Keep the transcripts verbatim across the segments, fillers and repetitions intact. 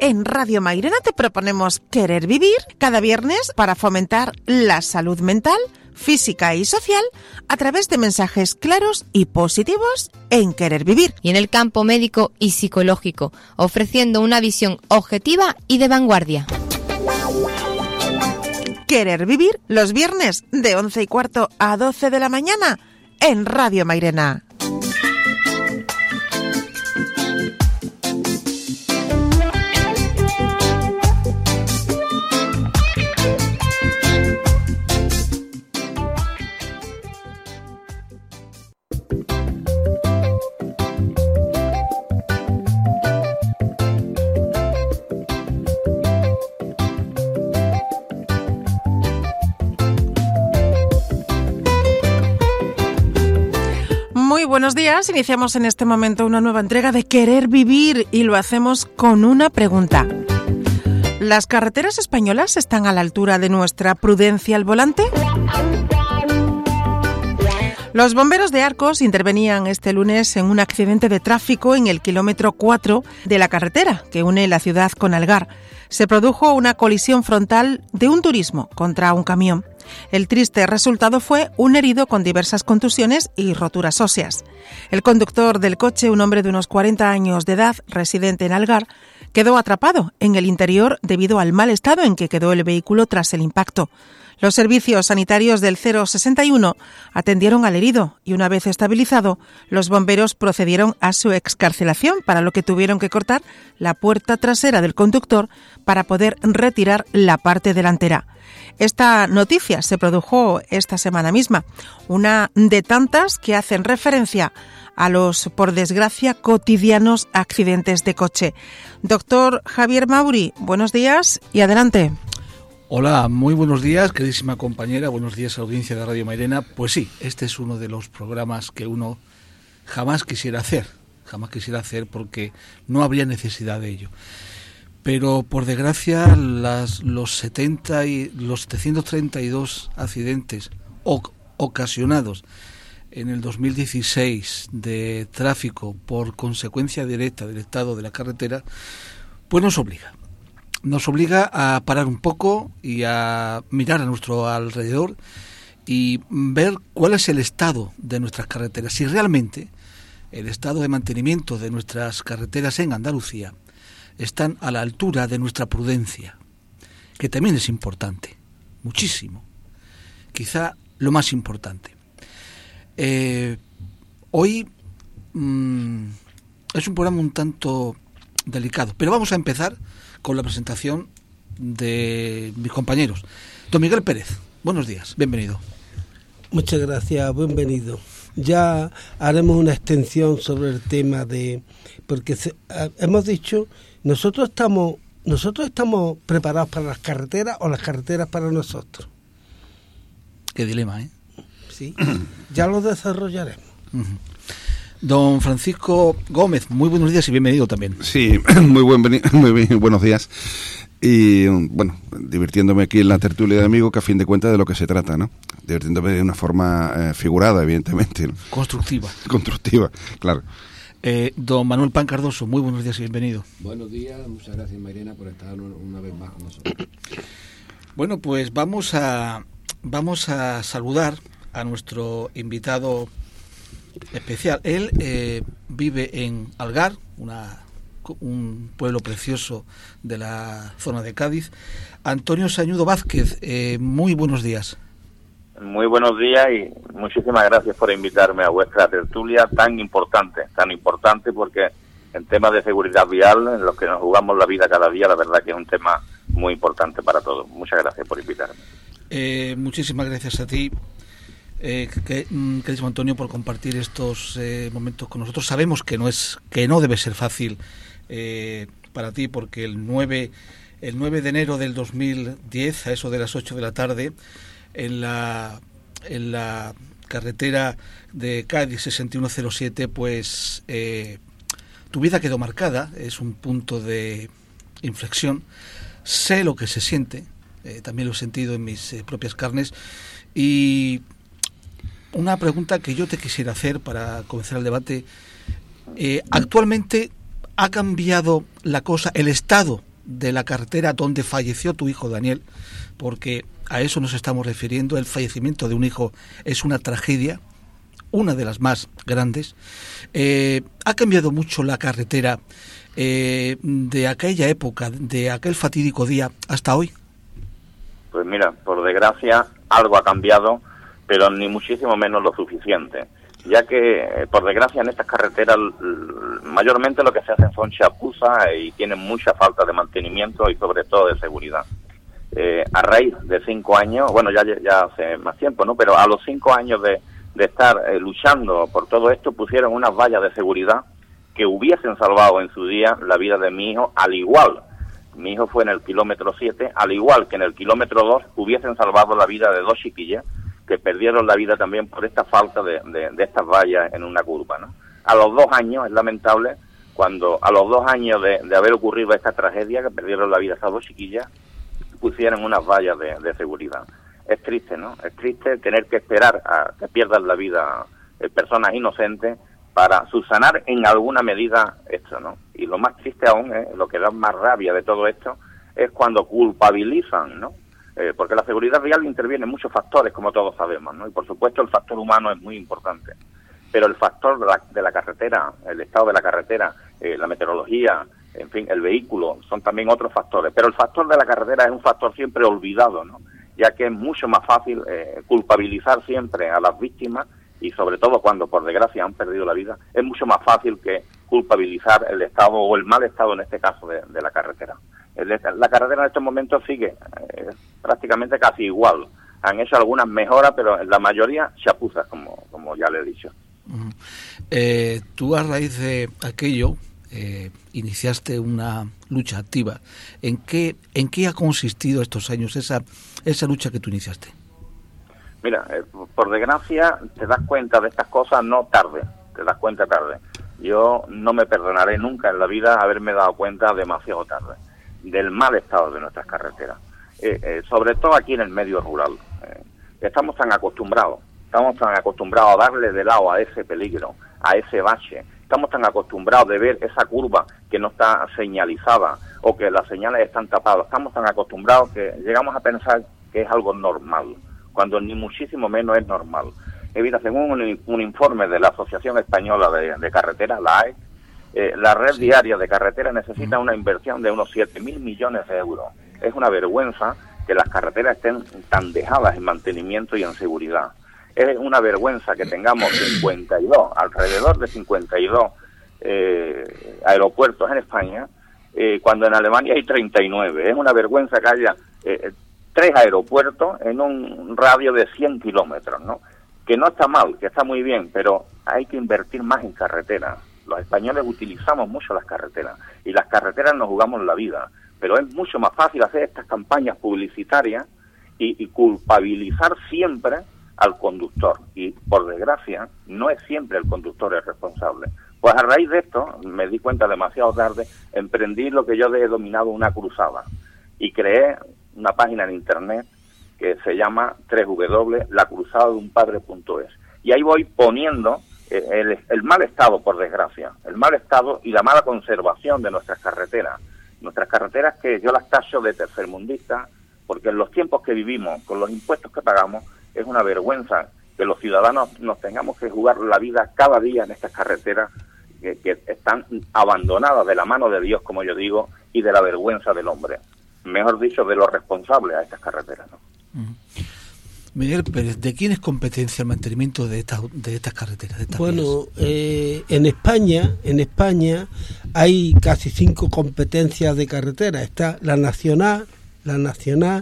En Radio Mairena te proponemos Querer Vivir cada viernes para fomentar la salud mental, física y social a través de mensajes claros y positivos en Querer Vivir. Y en el campo médico y psicológico, ofreciendo una visión objetiva y de vanguardia. Querer Vivir los viernes de once y cuarto a doce de la mañana en Radio Mairena. Muy buenos días, iniciamos en este momento una nueva entrega de Querer Vivir y lo hacemos con una pregunta. ¿Las carreteras españolas están a la altura de nuestra prudencia al volante? Los bomberos de Arcos intervenían este lunes en un accidente de tráfico en el kilómetro cuatro de la carretera que une la ciudad con Algar. Se produjo una colisión frontal de un turismo contra un camión. El triste resultado fue un herido con diversas contusiones y roturas óseas. El conductor del coche, un hombre de unos cuarenta años de edad, residente en Algar, quedó atrapado en el interior debido al mal estado en que quedó el vehículo tras el impacto. Los servicios sanitarios del cero sesenta y uno atendieron al herido y una vez estabilizado, los bomberos procedieron a su excarcelación, para lo que tuvieron que cortar la puerta trasera del conductor para poder retirar la parte delantera. Esta noticia se produjo esta semana misma, una de tantas que hacen referencia a los, por desgracia, cotidianos accidentes de coche. Doctor Javier Mauri, buenos días y adelante. Hola, muy buenos días, queridísima compañera, buenos días a la audiencia de Radio Mairena. Pues sí, este es uno de los programas que uno jamás quisiera hacer, jamás quisiera hacer porque no habría necesidad de ello. Pero por desgracia las, los setenta y los setecientos treinta y dos accidentes o, ocasionados en el dos mil dieciséis de tráfico por consecuencia directa del estado de la carretera, pues nos obliga. Nos obliga a parar un poco y a mirar a nuestro alrededor y ver cuál es el estado de nuestras carreteras. Si realmente el estado de mantenimiento de nuestras carreteras en Andalucía están a la altura de nuestra prudencia, que también es importante, muchísimo, quizá lo más importante. Eh, hoy mmm, es un programa un tanto delicado, pero vamos a empezar con la presentación de mis compañeros. Don Miguel Pérez, buenos días, bienvenido. Muchas gracias, bienvenido. Ya haremos una extensión sobre el tema de... porque se, a, hemos dicho, nosotros estamos nosotros estamos preparados para las carreteras o las carreteras para nosotros. Qué dilema, ¿eh? Sí, ya lo desarrollaremos. Uh-huh. Don Francisco Gómez, muy buenos días y bienvenido también. Sí, muy buen muy bien, buenos días. Y bueno, divirtiéndome aquí en la tertulia de amigos, que a fin de cuentas de lo que se trata, ¿no? Divirtiéndome de una forma eh, figurada, evidentemente, ¿no? Constructiva. Constructiva, claro. Eh, don Manuel Pan Cardoso, muy buenos días y bienvenido. Buenos días, muchas gracias Mairena por estar una vez más con nosotros. Bueno, pues vamos a vamos a saludar a nuestro invitado especial. Él eh, vive en Algar, una, un pueblo precioso de la zona de Cádiz. Antonio Sañudo Vázquez, eh, muy buenos días. Muy buenos días y muchísimas gracias por invitarme a vuestra tertulia tan importante, tan importante porque en temas de seguridad vial, en los que nos jugamos la vida cada día, la verdad que es un tema muy importante para todos. Muchas gracias por invitarme. Eh, muchísimas gracias a ti, eh, que, queridísimo Antonio, por compartir estos eh, momentos con nosotros. Sabemos que no es que no debe ser fácil eh, para ti, porque el nueve el nueve de enero del dos mil diez, a eso de las ocho de la tarde, en la en la carretera de Cádiz sesenta y uno cero siete, pues eh, tu vida quedó marcada. Es un punto de inflexión. Sé lo que se siente, eh, también lo he sentido en mis eh, propias carnes. Y una pregunta que yo te quisiera hacer para comenzar el debate. Eh, actualmente ha cambiado la cosa, el estado de la carretera donde falleció tu hijo Daniel, porque a eso nos estamos refiriendo. El fallecimiento de un hijo es una tragedia, una de las más grandes. Eh, ha cambiado mucho la carretera eh, de aquella época, de aquel fatídico día hasta hoy. Pues mira, por desgracia algo ha cambiado, pero ni muchísimo menos lo suficiente, ya que por desgracia en estas carreteras mayormente lo que se hacen son chapuzas y tienen mucha falta de mantenimiento y sobre todo de seguridad. Eh, a raíz de cinco años, bueno ya ya hace más tiempo, ¿no? Pero a los cinco años de, de estar eh, luchando por todo esto, pusieron unas vallas de seguridad que hubiesen salvado en su día la vida de mi hijo, al igual, mi hijo fue en el kilómetro siete, al igual que en el kilómetro dos hubiesen salvado la vida de dos chiquillas que perdieron la vida también por esta falta de, de, de estas vallas en una curva, ¿no? A los dos años, es lamentable, cuando a los dos años de, de haber ocurrido esta tragedia, que perdieron la vida esas dos chiquillas, pusieron unas vallas de, de seguridad. Es triste, ¿no? Es triste tener que esperar a que pierdan la vida eh, personas inocentes para subsanar en alguna medida esto, ¿no? Y lo más triste aún, eh, lo que da más rabia de todo esto, es cuando culpabilizan, ¿no? Eh, porque la seguridad vial interviene en muchos factores, como todos sabemos, ¿no? Y por supuesto el factor humano es muy importante. Pero el factor de la, de la carretera, el estado de la carretera, eh, la meteorología, en fin, el vehículo, son también otros factores. Pero el factor de la carretera es un factor siempre olvidado, ¿no? Ya que es mucho más fácil eh, culpabilizar siempre a las víctimas, y sobre todo cuando por desgracia han perdido la vida, es mucho más fácil que culpabilizar el estado o el mal estado en este caso de, de la carretera. El, la carretera en estos momentos sigue eh, prácticamente casi igual. Han hecho algunas mejoras, pero en la mayoría chapuzas, como, como ya le he dicho. Uh-huh. Eh, tú a raíz de aquello eh, iniciaste una lucha activa. ¿En qué, en qué ha consistido estos años esa, esa lucha que tú iniciaste? Mira, eh, por desgracia te das cuenta de estas cosas no tarde, te das cuenta tarde. Yo no me perdonaré nunca en la vida haberme dado cuenta demasiado tarde del mal estado de nuestras carreteras, eh, eh, sobre todo aquí en el medio rural. Eh, estamos tan acostumbrados, estamos tan acostumbrados a darle de lado a ese peligro, a ese bache, estamos tan acostumbrados de ver esa curva que no está señalizada o que las señales están tapadas, estamos tan acostumbrados que llegamos a pensar que es algo normal, cuando ni muchísimo menos es normal. Eh, mira, según un, un informe de la Asociación Española de, de Carreteras, la A E C, eh, la red diaria de carreteras necesita una inversión de unos siete mil millones de euros. Es una vergüenza que las carreteras estén tan dejadas en mantenimiento y en seguridad. Es una vergüenza que tengamos cincuenta y dos, alrededor de cincuenta y dos eh, aeropuertos en España, eh, cuando en Alemania hay treinta y nueve. Es una vergüenza que haya eh, tres aeropuertos en un radio de cien kilómetros, ¿no? Que no está mal, que está muy bien, pero hay que invertir más en carreteras. Los españoles utilizamos mucho las carreteras y las carreteras nos jugamos la vida, pero es mucho más fácil hacer estas campañas publicitarias y, y culpabilizar siempre al conductor, y por desgracia no es siempre el conductor el responsable. Pues a raíz de esto, me di cuenta demasiado tarde, emprendí lo que yo he denominado una cruzada y creé una página en internet que se llama doble u doble u doble u punto la cruzada de un padre punto es, y ahí voy poniendo eh, el, el mal estado, por desgracia, el mal estado y la mala conservación de nuestras carreteras, nuestras carreteras que yo las tacho de tercermundistas, porque en los tiempos que vivimos, con los impuestos que pagamos, es una vergüenza que los ciudadanos nos tengamos que jugar la vida cada día en estas carreteras que, que están abandonadas de la mano de Dios, como yo digo, y de la vergüenza del hombre, mejor dicho, de los responsables a estas carreteras, ¿no? Uh-huh. Miguel Pérez, ¿de quién es competencia el mantenimiento de estas de estas carreteras? De estas bueno, eh, en España, en España hay casi cinco competencias de carretera. Está la nacional, la nacional,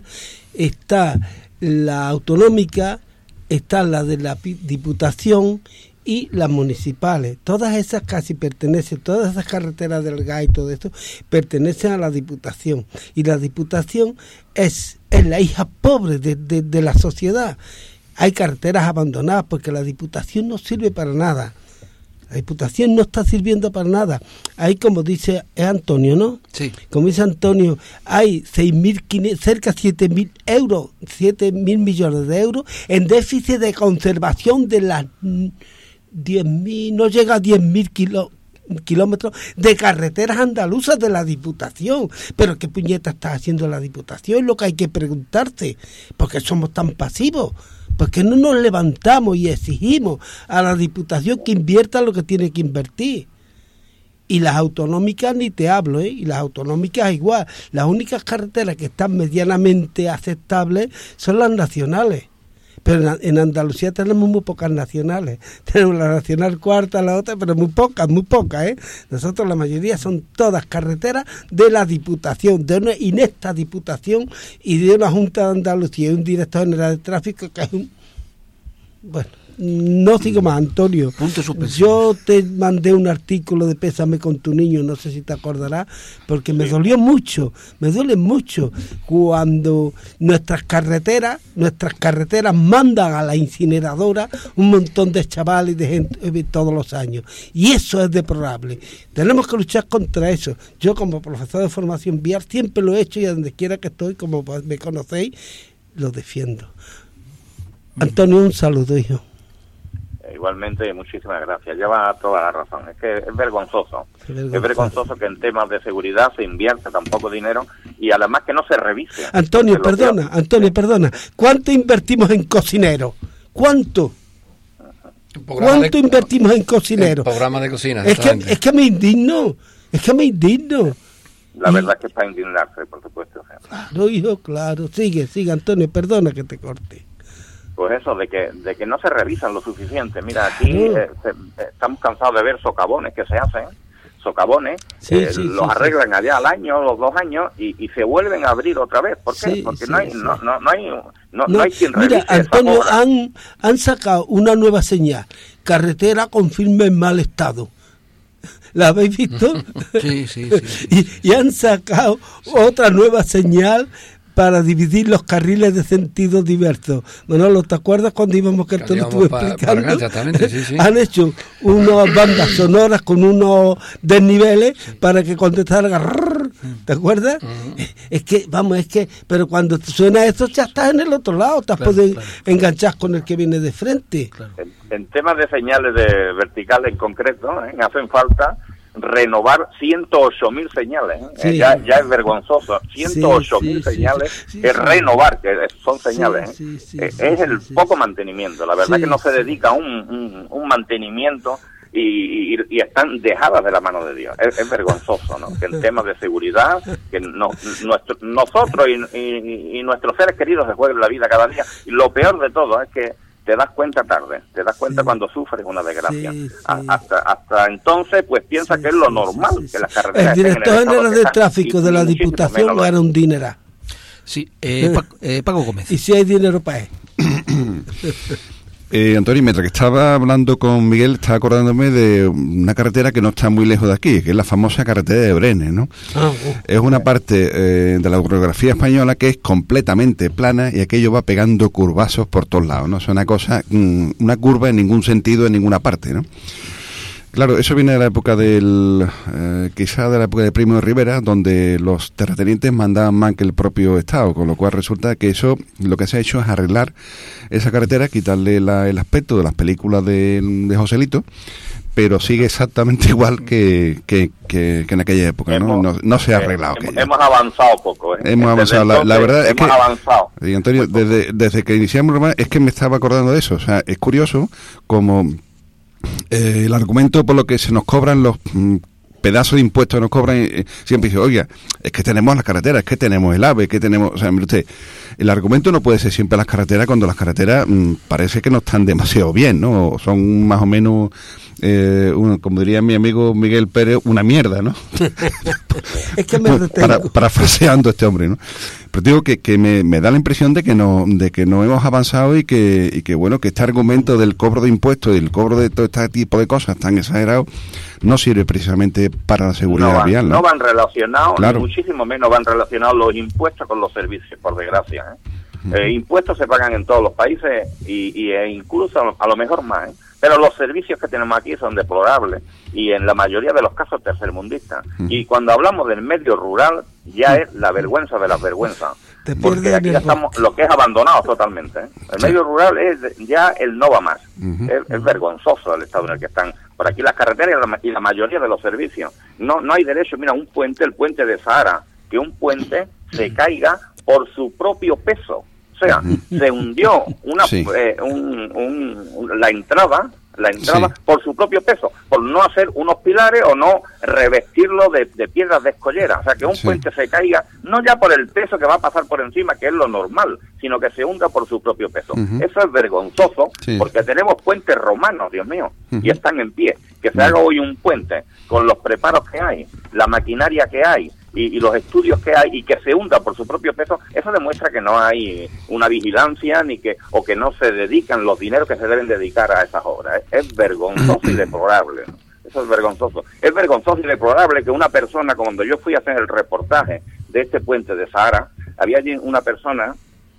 está la autonómica, está la de la Diputación y las municipales. Todas esas casi pertenecen, todas esas carreteras del G A y todo esto pertenecen a la Diputación. Y la Diputación es, es la hija pobre de, de, de la sociedad. Hay carreteras abandonadas porque la Diputación no sirve para nada. La Diputación no está sirviendo para nada. Hay, como dice es Antonio, ¿no? Sí. Como dice Antonio, hay seis mil quinientos, cerca de siete mil euros, siete mil millones de euros en déficit de conservación de las diez mil, no llega a diez mil kilos, kilómetros de carreteras andaluzas de la Diputación. Pero ¿qué puñeta está haciendo la Diputación? Es lo que hay que preguntarse. ¿Por qué somos tan pasivos? ¿Por qué no nos levantamos y exigimos a la Diputación que invierta lo que tiene que invertir? Y las autonómicas ni te hablo, ¿eh? Y las autonómicas igual. Las únicas carreteras que están medianamente aceptables son las nacionales. Pero en Andalucía tenemos muy pocas nacionales. Tenemos la nacional cuarta, la otra, pero muy pocas, muy pocas, ¿eh? Nosotros la mayoría son todas carreteras de la Diputación, de una inepta Diputación y de una Junta de Andalucía y un director general de tráfico que es un... Bueno... No sigo más, Antonio. Punto suspensivo. Yo te mandé un artículo de Pésame con tu niño, no sé si te acordarás, porque me dolió mucho, me duele mucho cuando nuestras carreteras, nuestras carreteras mandan a la incineradora un montón de chavales y de gente todos los años. Y eso es deplorable. Tenemos que luchar contra eso. Yo como profesor de formación vial siempre lo he hecho y a donde quiera que estoy, como me conocéis, lo defiendo. Antonio, un saludo, hijo. Igualmente, muchísimas gracias. Lleva toda la razón. Es que es vergonzoso. Es vergonzoso, es vergonzoso que en temas de seguridad se invierta tan poco dinero y además que no se revise. Antonio, perdona, que... Antonio, perdona. ¿Cuánto invertimos en cocineros? ¿Cuánto? ¿Cuánto de... invertimos en cocineros? Programa de cocina. Es que, es que me indigno. Es que me indigno. La y... verdad es que es para indignarse, por supuesto. Claro, hijo, claro. Sigue, sigue, Antonio, perdona que te corte. Pues eso, de que de que no se revisan lo suficiente. Mira, aquí eh, se, eh, estamos cansados de ver socavones que se hacen, socavones, sí, eh, sí, los sí, arreglan sí. allá al año, los dos años, y, y se vuelven a abrir otra vez. ¿Por qué? Sí, Porque sí, no hay sí. no, no, no hay no, no, no hay quien revise. Mira, Antonio, esa obra. han, han sacado una nueva señal, carretera con firme en mal estado. ¿La habéis visto? Sí, sí, sí. sí. y, y han sacado otra nueva señal para dividir los carriles de sentido diversos. Manolo, ¿te acuerdas cuando íbamos que tú lo estuve explicando? Para acá, exactamente, sí, sí. Han hecho unas bandas sonoras con unos desniveles sí. para que cuando te salga, ¿te acuerdas? Uh-huh. Es que, vamos, es que, pero cuando te suena eso ya estás en el otro lado, te claro, puedes claro. enganchar con el que viene de frente. Claro. En, en temas de señales de verticales en concreto, ¿eh? hacen falta renovar ciento ocho mil señales, ¿eh? Sí. ya, ya es vergonzoso, ciento ocho mil sí, sí, señales, sí, sí, es sí. renovar, que son señales, ¿eh? Sí, sí, eh, sí, es sí, el sí, poco sí. mantenimiento, la verdad Sí, que no se sí. dedica a un, un, un mantenimiento y, y, y están dejadas de la mano de Dios, es, es vergonzoso, ¿no? Que en temas de seguridad, que no, nuestro, nosotros y, y, y nuestros seres queridos se jueguen la vida cada día, y lo peor de todo es que te das cuenta tarde, te das cuenta sí. cuando sufres una desgracia. Sí, sí. Hasta hasta entonces, pues piensa sí, que es lo normal, sí, sí, sí. que las carreteras... El director en el general de tráfico de la Diputación gana un dineral. Sí, eh, Paco, eh, Paco Gómez. Y si hay dinero para él. Eh, Antonio, mientras que estaba hablando con Miguel, estaba acordándome de una carretera que no está muy lejos de aquí, que es la famosa carretera de Brenes, ¿no? Ah, uh, es una parte eh, de la orografía española que es completamente plana y aquello va pegando curvazos por todos lados, ¿no? Es una cosa, mm, una curva en ningún sentido, en ninguna parte, ¿no? Claro, eso viene de la época del, eh, quizá de la época de Primo de Rivera, donde los terratenientes mandaban más que el propio Estado, con lo cual resulta que eso, lo que se ha hecho es arreglar esa carretera, quitarle la, el aspecto de las películas de, de Joselito, pero sigue exactamente igual que, que, que, que en aquella época, ¿no? No, no se ha arreglado. Hemos, hemos avanzado poco, ¿eh? Hemos avanzado, la, la verdad es que... Hemos avanzado. Y Antonio, desde, desde que iniciamos, es que me estaba acordando de eso, o sea, es curioso como... Eh, el argumento por lo que se nos cobran los mm, pedazos de impuestos que nos cobran, eh, siempre dice, oiga, es que tenemos las carreteras, es que tenemos el AVE, es que tenemos, o sea, mire usted, el argumento no puede ser siempre las carreteras cuando las carreteras mm, parece que no están demasiado bien, ¿no? Son más o menos, eh, un, como diría mi amigo Miguel Pérez, una mierda, ¿no? Es que me retengo. Para, parafraseando a este hombre, ¿no? Pero digo que, que me, me da la impresión de que no de que no hemos avanzado y que y que bueno que este argumento del cobro de impuestos y el cobro de todo este tipo de cosas tan exagerado no sirve precisamente para la seguridad no van, vial, ¿no? No van relacionados, claro. Ni muchísimo menos van relacionados los impuestos con los servicios, por desgracia, ¿eh? Uh-huh. Eh, impuestos se pagan en todos los países y, y e incluso a lo, a lo mejor más, ¿eh? pero los servicios que tenemos aquí son deplorables y en la mayoría de los casos tercermundistas. Mm. Y cuando hablamos del medio rural, ya es la vergüenza de las vergüenzas. Porque aquí ya estamos, lo que es abandonado totalmente, ¿eh? El sí. medio rural es ya el no va más. Uh-huh. es, es vergonzoso el estado en el que están. Por aquí las carreteras y la, y la mayoría de los servicios. No no hay derecho, mira, un puente, el puente de Sahara, que un puente se caiga por su propio peso. O sea, uh-huh. se hundió una sí. eh, un, un, un, la entrada, la entrada sí. por su propio peso, por no hacer unos pilares o no revestirlo de, de piedras de escollera. O sea, que un sí. puente se caiga, no ya por el peso que va a pasar por encima, que es lo normal, sino que se hunda por su propio peso. Uh-huh. Eso es vergonzoso, sí. porque tenemos puentes romanos, Dios mío, uh-huh. y están en pie. Que se uh-huh. haga hoy un puente con los preparos que hay, la maquinaria que hay, Y, y los estudios que hay, y que se hunda por su propio peso, eso demuestra que no hay una vigilancia ni que o que no se dedican los dineros que se deben dedicar a esas obras. Es, es vergonzoso y deplorable, ¿no? Eso es vergonzoso. Es vergonzoso y deplorable que una persona, cuando yo fui a hacer el reportaje de este puente de Sahara, había allí una persona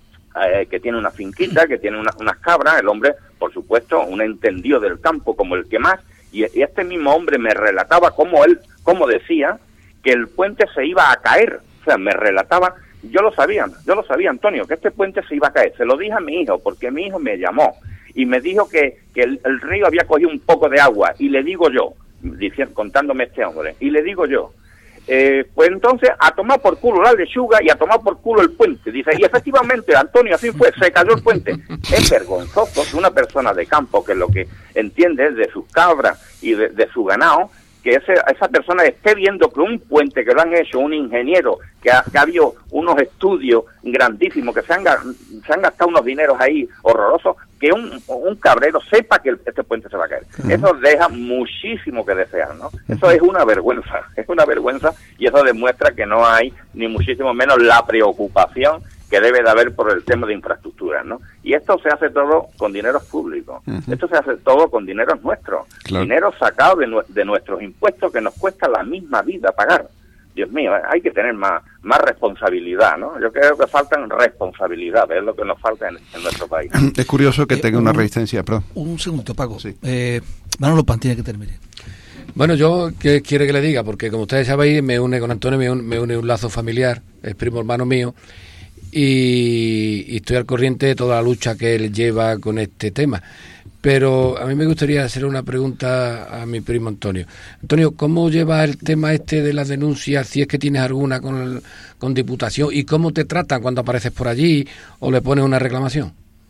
eh, que tiene una finquita, que tiene una, unas cabras, el hombre, por supuesto, un entendido del campo como el que más, y, y este mismo hombre me relataba cómo él, cómo decía que el puente se iba a caer. O sea, me relataba, yo lo sabía, yo lo sabía, Antonio, que este puente se iba a caer. Se lo dije a mi hijo, porque mi hijo me llamó y me dijo que, que el, el río había cogido un poco de agua, y le digo yo, diciendo, contándome este hombre, y le digo yo, eh, pues entonces a tomar por culo la lechuga y a tomar por culo el puente. Dice, y efectivamente, Antonio, así fue, se cayó el puente. Es vergonzoso que una persona de campo, que lo que entiende es de sus cabras y de, de su ganado, que ese, esa persona esté viendo que un puente que lo han hecho un ingeniero, que ha, que ha habido unos estudios grandísimos, que se han, se han gastado unos dineros ahí horrorosos, que un, un cabrero sepa que el, este puente se va a caer. Uh-huh. Eso deja muchísimo que desear, ¿no? Eso es una vergüenza, es una vergüenza, y eso demuestra que no hay ni muchísimo menos la preocupación que debe de haber por el tema de infraestructuras, ¿no? Y esto se hace todo con dineros públicos, uh-huh. esto se hace todo con dineros nuestros, claro. dinero sacado de, de nuestros impuestos, que nos cuesta la misma vida pagar. Dios mío, hay que tener más, más responsabilidad, ¿no? Yo creo que faltan responsabilidades, es lo que nos falta en, en nuestro país. Es curioso que eh, tenga un, una resistencia, perdón. Un segundo, Paco. Sí. Eh, Manolo Pan tiene que terminar. Bueno, yo, ¿qué quiere que le diga? Porque como ustedes sabéis, me une con Antonio, me une, me une un lazo familiar, es primo hermano mío, y, y estoy al corriente de toda la lucha que él lleva con este tema. Pero a mí me gustaría hacer una pregunta a mi primo Antonio. Antonio, ¿cómo lleva el tema este de las denuncias, si es que tienes alguna con, el, con Diputación, y cómo te tratan cuando apareces por allí o le pones una reclamación?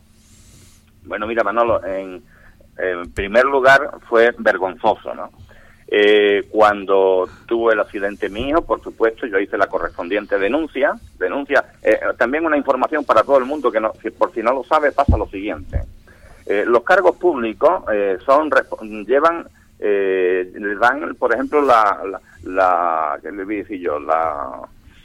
Bueno, mira, Manolo, en, en primer lugar fue vergonzoso, ¿no? Eh, cuando tuvo el accidente mío, por supuesto, yo hice la correspondiente denuncia. Denuncia, eh, también una información para todo el mundo que, no, que por si no lo sabe, pasa lo siguiente. Eh, los cargos públicos eh, son llevan, eh, le dan, por ejemplo, la, la, la ¿qué le voy a decir yo? La,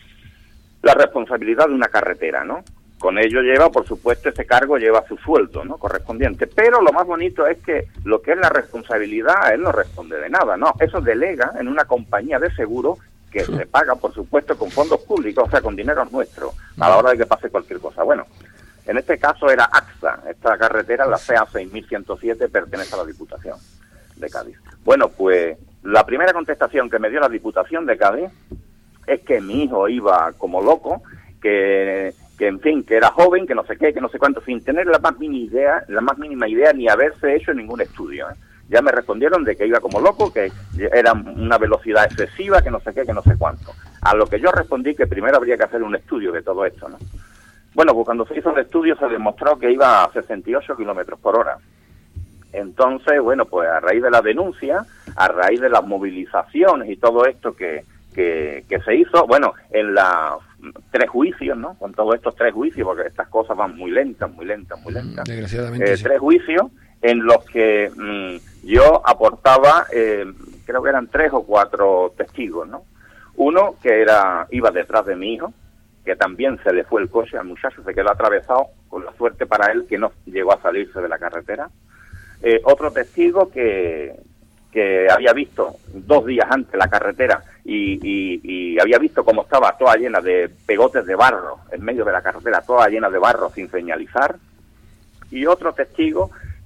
la responsabilidad de una carretera, ¿no? Con ello lleva, por supuesto, ese cargo lleva su sueldo, ¿no? Correspondiente. Pero lo más bonito es que lo que es la responsabilidad, él no responde de nada, ¿no? Eso delega en una compañía de seguro que se paga, por supuesto, con fondos públicos, o sea, con dinero nuestro, a la hora de que pase cualquier cosa. Bueno, en este caso era AXA, esta carretera, la C A seis mil ciento siete, pertenece a la Diputación de Cádiz. Bueno, pues la primera contestación que me dio la Diputación de Cádiz es que mi hijo iba como loco, que... que en fin, que era joven, que no sé qué, que no sé cuánto, sin tener la más mínima idea, la más mínima idea ni haberse hecho ningún estudio, ¿eh? Ya me respondieron de que iba como loco, que era una velocidad excesiva, que no sé qué, que no sé cuánto. A lo que yo respondí que primero habría que hacer un estudio de todo esto, ¿no? Bueno, pues cuando se hizo el estudio se demostró que iba a sesenta y ocho kilómetros por hora. Entonces, bueno, pues a raíz de la denuncia, a raíz de las movilizaciones y todo esto que, que, que se hizo, bueno, en la... tres juicios, ¿no? Con todos estos tres juicios, porque estas cosas van muy lentas, muy lentas, muy lentas. Desgraciadamente, eh, sí. Tres juicios en los que mmm, yo aportaba, eh, creo que eran tres o cuatro testigos, ¿no? Uno que era iba detrás de mi hijo, que también se le fue el coche al muchacho, se quedó atravesado, con la suerte para él que no llegó a salirse de la carretera. Eh, otro testigo que... que había visto dos días antes la carretera y, y, y había visto cómo estaba toda llena de pegotes de barro en medio de la carretera, toda llena de barro sin señalizar. Y otro testigo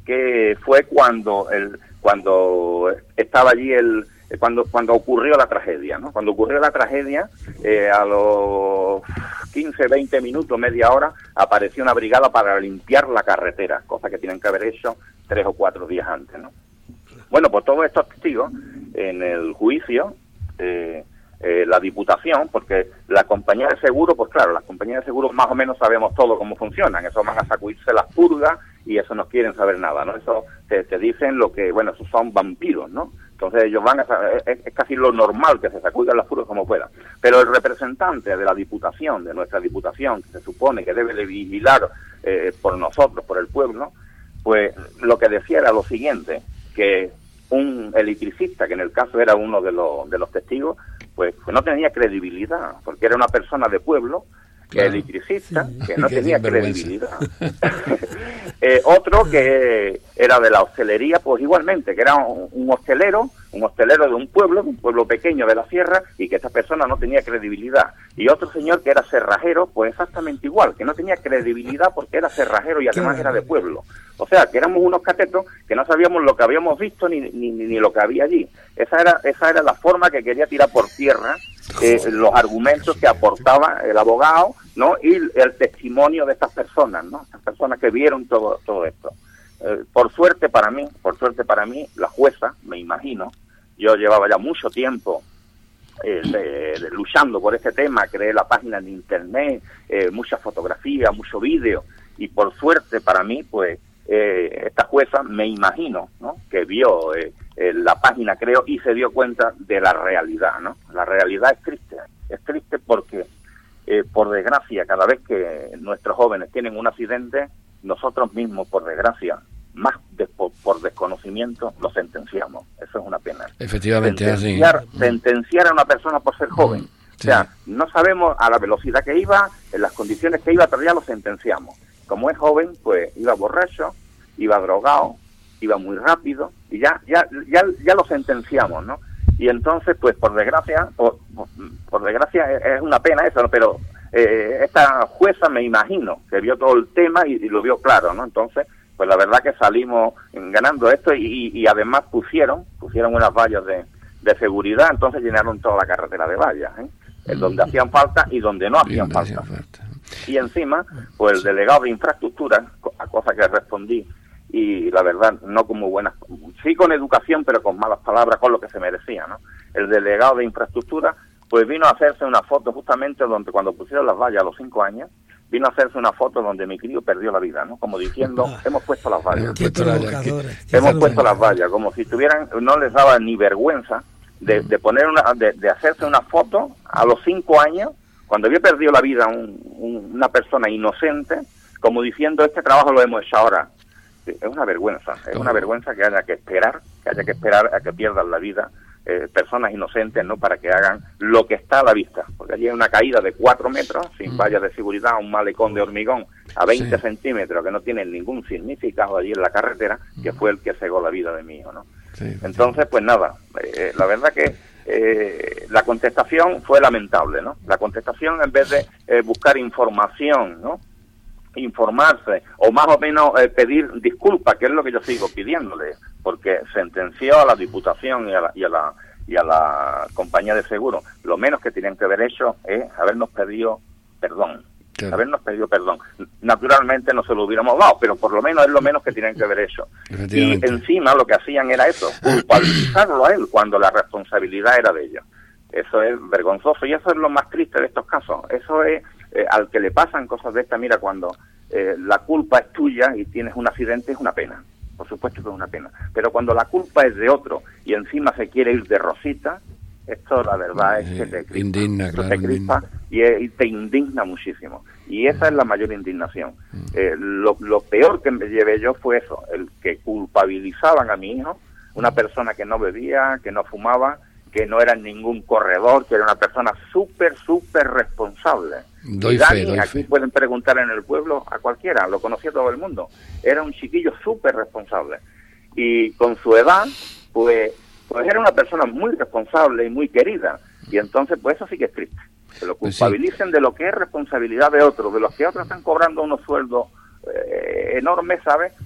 que fue cuando el cuando estaba allí el cuando cuando ocurrió la tragedia, ¿no? Cuando ocurrió la tragedia, eh, a los quince, veinte minutos, media hora, apareció una brigada para limpiar la carretera, cosa que tienen que haber hecho tres o cuatro días antes, ¿no? Bueno, pues todos estos testigos, en el juicio, eh, eh, la Diputación, porque la compañía de seguros, pues claro, las compañías de seguros más o menos sabemos todo cómo funcionan, eso van a sacudirse las purgas y eso no quieren saber nada, ¿no? Eso te, te dicen lo que, bueno, esos son vampiros, ¿no? Entonces ellos van a saber, es, es casi lo normal que se sacudan las purgas como puedan. Pero el representante de la Diputación, de nuestra Diputación, que se supone que debe de vigilar eh, por nosotros, por el pueblo, pues lo que decía era lo siguiente, que un electricista, que en el caso era uno de los, de los testigos, pues, pues no tenía credibilidad, porque era una persona de pueblo, claro, electricista, sí, que no que tenía credibilidad. eh, otro que era de la hostelería, pues igualmente, que era un, un hostelero, un hostelero de un pueblo, un pueblo pequeño de la sierra, y que esa persona no tenía credibilidad. Y otro señor que era cerrajero, pues exactamente igual, que no tenía credibilidad porque era cerrajero y además era de pueblo. O sea, que éramos unos catetos que no sabíamos lo que habíamos visto ni, ni, ni lo que había allí. Esa era esa era la forma que quería tirar por tierra eh, los argumentos que aportaba el abogado, ¿no? Y el, el testimonio de estas personas, ¿no? Estas personas que vieron todo todo esto. Eh, por suerte para mí, por suerte para mí, la jueza, me imagino, yo llevaba ya mucho tiempo eh, de, de, luchando por este tema, creé la página en internet, eh, muchas fotografías, mucho vídeo, y por suerte para mí, pues, Eh, esta jueza, me imagino, ¿no? Que vio eh, eh, la página, creo, y se dio cuenta de la realidad, ¿no? La realidad es triste, es triste porque, eh, por desgracia, cada vez que nuestros jóvenes tienen un accidente, nosotros mismos, por desgracia, más de, por, por desconocimiento, lo sentenciamos. Eso es una pena. Efectivamente, sentenciar, así. sentenciar a una persona por ser joven. Sí. O sea, no sabemos a la velocidad que iba, en las condiciones que iba, pero ya lo sentenciamos. Como es joven, pues iba borracho, iba drogado, iba muy rápido, y ya ya ya ya lo sentenciamos, ¿no? Y entonces, pues por desgracia, por, por, por desgracia es una pena eso, ¿no? Pero eh, esta jueza, me imagino, que vio todo el tema y, y lo vio claro, ¿no? Entonces, pues la verdad que salimos ganando esto y, y además pusieron, pusieron unas vallas de, de seguridad, entonces llenaron toda la carretera de vallas, ¿eh? En donde hacían falta y donde no hacían falta. Y encima, pues el delegado de infraestructura, a cosa que respondí, y la verdad, no con muy buenas, sí con educación, pero con malas palabras, con lo que se merecía, ¿no? El delegado de infraestructura, pues vino a hacerse una foto justamente donde cuando pusieron las vallas a los cinco años, vino a hacerse una foto donde mi crío perdió la vida, ¿no? Como diciendo, hemos puesto las vallas. Hemos puesto las vallas, como si tuvieran, no les daba ni vergüenza de, de poner una, de, de hacerse una foto a los cinco años, cuando había perdido la vida un, un, una persona inocente, como diciendo, este trabajo lo hemos hecho ahora. Es una vergüenza, es una vergüenza que haya que esperar, que haya que esperar a que pierdan la vida eh, personas inocentes, ¿no? Para que hagan lo que está a la vista, porque allí hay una caída de cuatro metros, sin vallas de seguridad, un malecón de hormigón a veinte sí. centímetros, que no tiene ningún significado allí en la carretera, que fue el que cegó la vida de mi hijo, ¿no? Sí, entonces, pues nada, eh, la verdad que eh, la contestación fue lamentable, ¿no? La contestación, en vez de eh, buscar información, ¿no? informarse o más o menos eh, pedir disculpas, que es lo que yo sigo pidiéndole, porque sentenció a la Diputación y a la, y a la y a la compañía de seguros. Lo menos que tenían que haber hecho es habernos pedido perdón, claro. habernos pedido perdón. Naturalmente no se lo hubiéramos dado, pero por lo menos es lo menos que tenían que haber hecho. Y encima lo que hacían era eso, culpabilizarlo a él cuando la responsabilidad era de ellos. Eso es vergonzoso y eso es lo más triste de estos casos. Eso es eh, al que le pasan cosas de esta, mira, cuando eh, la culpa es tuya y tienes un accidente, es una pena. Por supuesto que es una pena. Pero cuando la culpa es de otro y encima se quiere ir de rosita, esto la verdad es que te crispa, indigna, claro, te crispa y, y te indigna muchísimo. Y esa es la mayor indignación. Eh, lo, lo peor que me llevé yo fue eso, el que culpabilizaban a mi hijo, una persona que no bebía, que no fumaba, que no era ningún corredor, que era una persona súper, súper responsable. Doy Dani, fe, doy aquí fe. Pueden preguntar en el pueblo a cualquiera, lo conocía todo el mundo. Era un chiquillo súper responsable. Y con su edad, pues, pues era una persona muy responsable y muy querida. Y entonces, pues eso sí que es triste. Que lo culpabilicen pues sí. de lo que es responsabilidad de otros, de los que otros están cobrando unos sueldos eh, enormes, ¿sabes?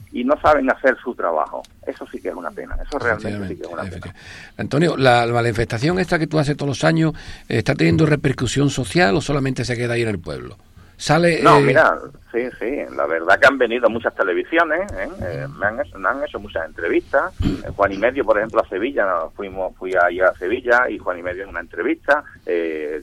y no saben hacer su trabajo. Eso sí que es una pena, eso realmente sí que es una pena. Antonio, ¿la, la manifestación esta que tú haces todos los años está teniendo repercusión social o solamente se queda ahí en el pueblo? Sale, no, eh... mira, sí, sí, la verdad que han venido muchas televisiones, ¿eh? Eh, me, han hecho, me han hecho muchas entrevistas. Eh, Juan y Medio, por ejemplo, a Sevilla, fuimos fui ahí a Sevilla y Juan y Medio en una entrevista. Eh,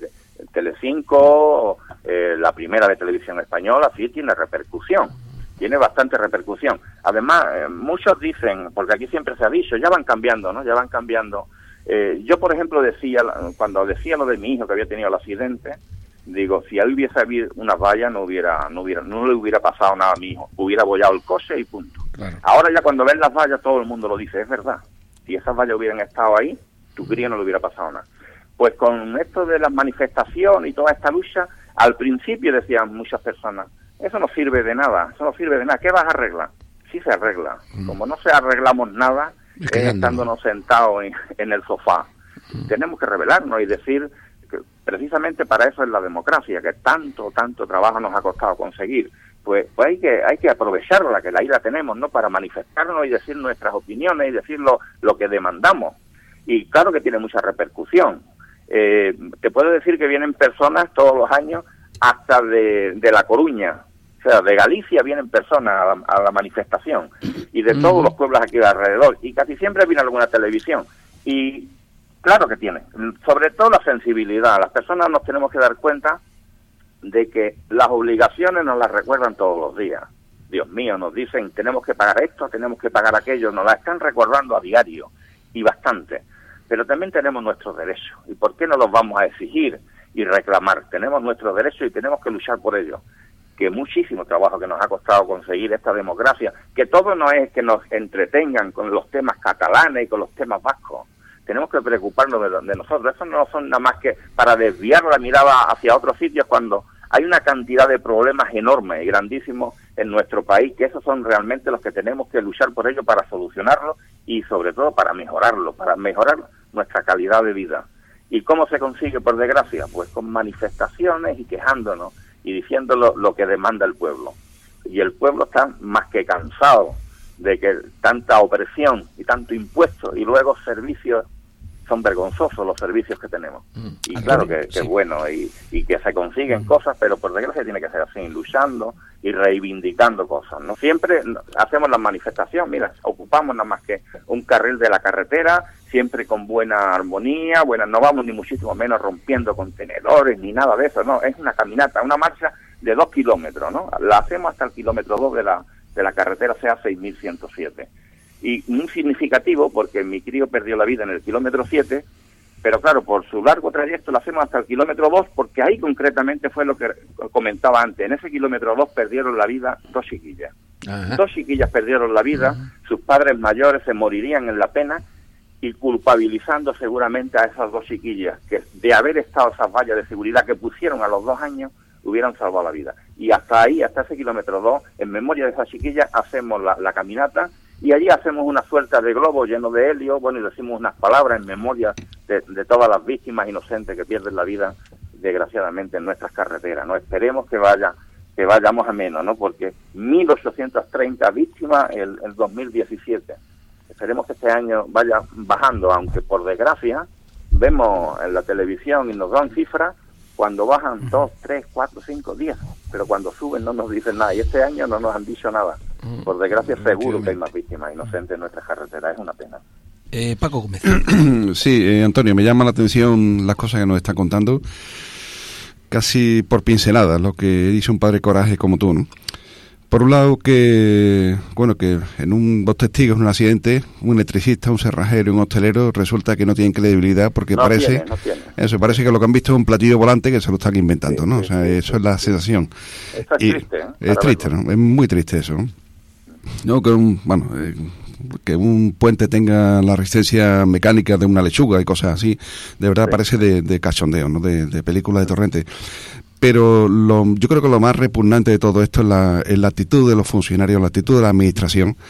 Telecinco, eh, la primera de televisión española, sí tiene repercusión, tiene bastante repercusión. Además, eh, muchos dicen, porque aquí siempre se ha dicho, ya van cambiando, ¿no? Ya van cambiando. Eh, yo, por ejemplo, decía, cuando decía lo de mi hijo que había tenido el accidente, digo, si él hubiese habido unas vallas, no hubiera, no hubiera, no le hubiera pasado nada a mi hijo, hubiera bollado el coche y punto. Claro. Ahora ya cuando ven las vallas todo el mundo lo dice, es verdad. Si esas vallas hubieran estado ahí, tu cría no le hubiera pasado nada. Pues con esto de las manifestaciones y toda esta lucha, al principio decían muchas personas, eso no sirve de nada, eso no sirve de nada, ¿qué vas a arreglar? Sí se arregla. Mm. Como no se arreglamos nada, es que estándonos sentados en, en el sofá. Mm. Tenemos que rebelarnos y decir que precisamente para eso es la democracia, que tanto, tanto trabajo nos ha costado conseguir. Pues, pues hay que hay que aprovecharla, que ahí la tenemos, ¿no? Para manifestarnos y decir nuestras opiniones y decir lo, lo que demandamos. Y claro que tiene mucha repercusión. Eh, te puedo decir que vienen personas todos los años hasta de, de La Coruña, o sea, de Galicia vienen personas a la, a la manifestación y de todos los pueblos aquí alrededor, y casi siempre viene alguna televisión. Y claro que tiene, sobre todo la sensibilidad. Las personas nos tenemos que dar cuenta de que las obligaciones nos las recuerdan todos los días. Dios mío, nos dicen, tenemos que pagar esto, tenemos que pagar aquello, nos las están recordando a diario, y bastante. Pero también tenemos nuestros derechos, ¿y por qué no los vamos a exigir y reclamar? Tenemos nuestros derechos y tenemos que luchar por ellos. Que muchísimo trabajo que nos ha costado conseguir esta democracia, que todo no es que nos entretengan con los temas catalanes y con los temas vascos. Tenemos que preocuparnos de, de nosotros. Eso no son nada más que para desviar la mirada hacia otros sitios cuando hay una cantidad de problemas enormes y grandísimos en nuestro país, que esos son realmente los que tenemos que luchar por ellos para solucionarlos y sobre todo para mejorarlo, para mejorar nuestra calidad de vida. ¿Y cómo se consigue, por desgracia? Pues con manifestaciones y quejándonos y diciendo lo, lo que demanda el pueblo. Y el pueblo está más que cansado de que tanta opresión y tanto impuesto y luego servicios, son vergonzosos los servicios que tenemos. Mm, y claro que, que sí. Es bueno y, y que se consiguen mm. cosas, pero por desgracia tiene que ser así, luchando y reivindicando cosas, ¿no? Siempre hacemos la manifestación, mira, ocupamos nada más que un carril de la carretera, siempre con buena armonía, buena, no vamos ni muchísimo menos rompiendo contenedores ni nada de eso, no, es una caminata, una marcha de dos kilómetros, ¿no? La hacemos hasta el kilómetro dos de la, de la carretera C A seis mil ciento siete. Y muy significativo porque mi crío perdió la vida en el kilómetro siete, pero claro, por su largo trayecto lo hacemos hasta el kilómetro dos, porque ahí concretamente fue lo que comentaba antes. En ese kilómetro dos perdieron la vida dos chiquillas. Ajá. Dos chiquillas perdieron la vida, ajá. Sus padres mayores se morirían en la pena y culpabilizando seguramente a esas dos chiquillas que de haber estado esas vallas de seguridad que pusieron a los dos años hubieran salvado la vida. Y hasta ahí, hasta ese kilómetro dos, en memoria de esas chiquillas, hacemos la, la caminata. Y allí hacemos una suelta de globo lleno de helio, bueno, y decimos unas palabras en memoria de, de todas las víctimas inocentes que pierden la vida, desgraciadamente, en nuestras carreteras, ¿no? Esperemos que vaya, que vayamos a menos, ¿no? Porque mil ochocientas treinta víctimas el, el dos mil diecisiete. Esperemos que este año vaya bajando, aunque por desgracia vemos en la televisión y nos dan cifras cuando bajan dos, tres, cuatro, cinco días, pero cuando suben no nos dicen nada, y este año no nos han dicho nada. Por desgracia seguro que hay más víctimas inocentes en nuestras carreteras, es una pena. Eh, Paco Gómez. Sí, eh, Antonio, me llama la atención las cosas que nos está contando, casi por pinceladas, lo que dice un padre coraje como tú, ¿no? Por un lado que, bueno, que en un dos testigos en un accidente, un electricista, un cerrajero y un hostelero, resulta que no tienen credibilidad porque no parece, tiene, no tiene. Eso, parece que lo que han visto es un platillo volante que se lo están inventando, sí, ¿no? Sí, o sea, sí, eso sí, es la sensación. Eso es y triste, ¿eh? Es triste, ¿no? Es muy triste eso, ¿no? No, que un, bueno, eh, que un puente tenga la resistencia mecánica de una lechuga y cosas así, de verdad sí. Parece de, de cachondeo, ¿no? De, de película de torrente. Pero lo, yo creo que lo más repugnante de todo esto es la, es la actitud de los funcionarios, la actitud de la administración,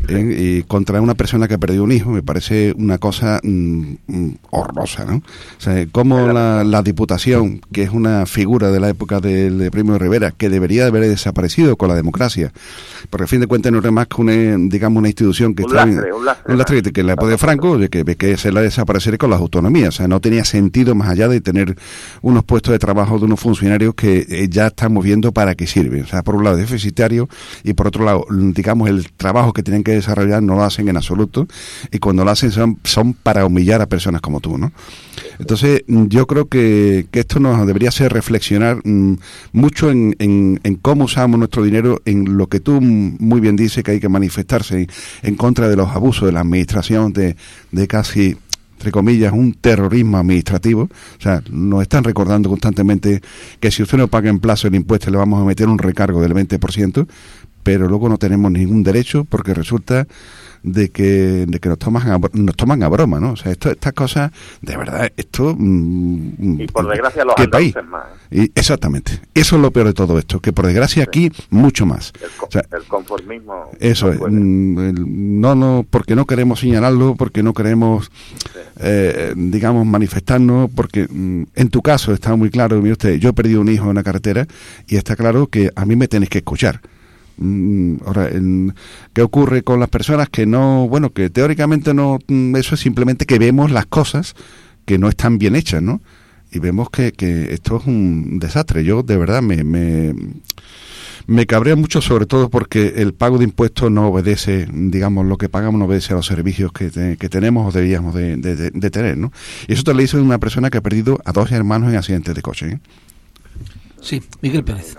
¿eh? Y contra una persona que ha perdido un hijo me parece una cosa mm, mm, horrorosa, ¿no? O sea, como la, la Diputación, que es una figura de la época del de Primo de Rivera, que debería de haber desaparecido con la democracia, porque a fin de cuentas no era más que una, digamos, una institución que un está lastre, en, un lastre, un lastre que en la época de Franco, de que, de que se la desaparecer con las autonomías. O sea, no tenía sentido más allá de tener unos puestos de trabajo de unos funcionarios que eh, ya estamos viendo para qué sirven. O sea, por un lado deficitario y por otro lado, digamos, el trabajo que tienen que desarrollar no lo hacen en absoluto, y cuando lo hacen son, son para humillar a personas como tú, ¿no? Entonces, yo creo que, que esto nos debería hacer reflexionar mmm, mucho en, en, en cómo usamos nuestro dinero, en lo que tú muy bien dices, que hay que manifestarse en, en contra de los abusos de la administración, de, de casi, entre comillas, un terrorismo administrativo. O sea, nos están recordando constantemente que si usted no paga en plazo el impuesto le vamos a meter un recargo del veinte por ciento, pero luego no tenemos ningún derecho porque resulta de que de que nos toman a, nos toman a broma, ¿no? O sea, esto, estas cosas, de verdad, esto... Mm, y por desgracia los andaluces más. Y, exactamente. Eso es lo peor de todo esto, que por desgracia sí. Aquí mucho más. El, o sea, el conformismo... Eso es. Mm, el, no, no, porque no queremos señalarlo, porque no queremos, sí. eh, digamos, manifestarnos, porque mm, en tu caso está muy claro, mire usted, yo he perdido un hijo en una carretera y está claro que a mí me tenéis que escuchar. Ahora, ¿qué ocurre con las personas que no, bueno, que teóricamente no, eso es simplemente que vemos las cosas que no están bien hechas, ¿no? Y vemos que, que esto es un desastre. Yo, de verdad, me, me, me cabrea mucho, sobre todo porque el pago de impuestos no obedece, digamos, lo que pagamos no obedece a los servicios que, te, que tenemos o debíamos de, de, de, de tener, ¿no? Y eso te lo dice una persona que ha perdido a dos hermanos en accidentes de coche, ¿eh? Sí, Miguel Pérez.